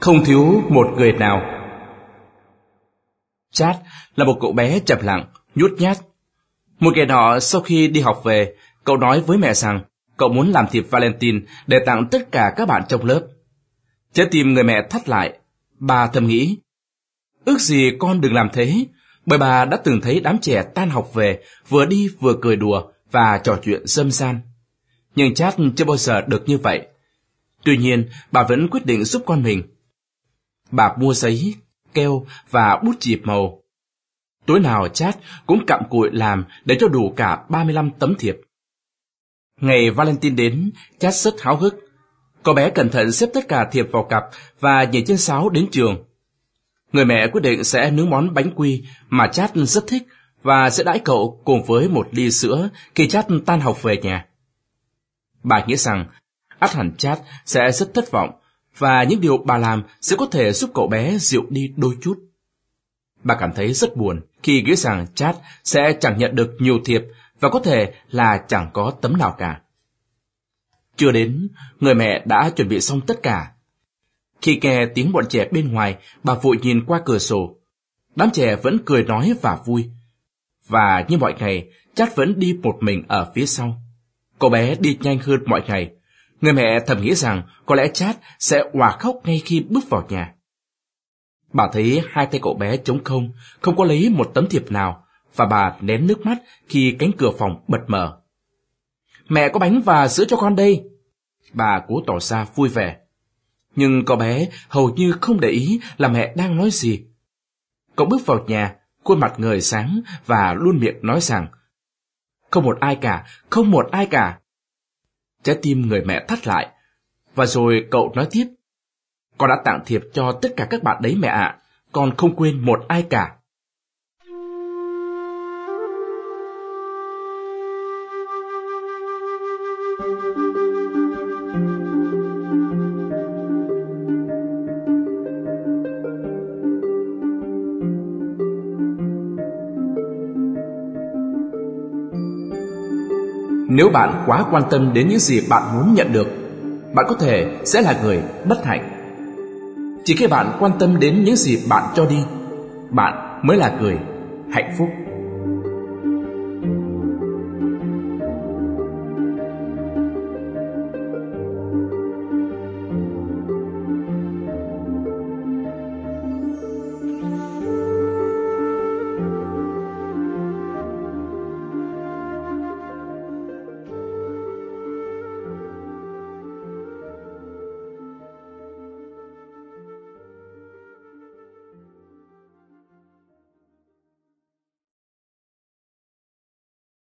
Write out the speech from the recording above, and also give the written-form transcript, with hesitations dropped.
không thiếu một người nào. Chad là một cậu bé chậm lặng, nhút nhát. Một ngày nọ sau khi đi học về, cậu nói với mẹ rằng cậu muốn làm thiệp Valentine để tặng tất cả các bạn trong lớp. Trái tim người mẹ thắt lại. Bà thầm nghĩ, ước gì con đừng làm thế, bởi bà đã từng thấy đám trẻ tan học về vừa đi vừa cười đùa và trò chuyện râm ran. Nhưng Chad chưa bao giờ được như vậy. Tuy nhiên, bà vẫn quyết định giúp con mình. Bà mua giấy, keo và bút chì màu. Tối nào Chad cũng cặm cụi làm để cho đủ cả 35 tấm thiệp. Ngày Valentine đến, Chad rất háo hức. Cậu bé cẩn thận xếp tất cả thiệp vào cặp và nhảy trên sáo đến trường. Người mẹ quyết định sẽ nướng món bánh quy mà Chad rất thích và sẽ đãi cậu cùng với một ly sữa khi Chad tan học về nhà. Bà nghĩ rằng ắt hẳn Chad sẽ rất thất vọng và những điều bà làm sẽ có thể giúp cậu bé dịu đi đôi chút. Bà cảm thấy rất buồn khi nghĩ rằng Chad sẽ chẳng nhận được nhiều thiệp và có thể là chẳng có tấm nào cả. Chưa đến, người mẹ đã chuẩn bị xong tất cả. Khi nghe tiếng bọn trẻ bên ngoài, bà vội nhìn qua cửa sổ. Đám trẻ vẫn cười nói và vui. Và như mọi ngày, Chad vẫn đi một mình ở phía sau. Cậu bé đi nhanh hơn mọi ngày. Người mẹ thầm nghĩ rằng có lẽ Chad sẽ òa khóc ngay khi bước vào nhà. Bà thấy hai tay cậu bé trống không, không có lấy một tấm thiệp nào, và bà nén nước mắt khi cánh cửa phòng bật mở. Mẹ có bánh và sữa cho con đây. Bà cố tỏ ra vui vẻ. Nhưng cậu bé hầu như không để ý là mẹ đang nói gì. Cậu bước vào nhà, khuôn mặt ngời sáng và luôn miệng nói rằng không một ai cả, không một ai cả. Trái tim người mẹ thắt lại. Và rồi cậu nói tiếp, con đã tặng thiệp cho tất cả các bạn đấy mẹ ạ, con không quên một ai cả. Nếu bạn quá quan tâm đến những gì bạn muốn nhận được, bạn có thể sẽ là người bất hạnh. Chỉ khi bạn quan tâm đến những gì bạn cho đi, bạn mới là người hạnh phúc.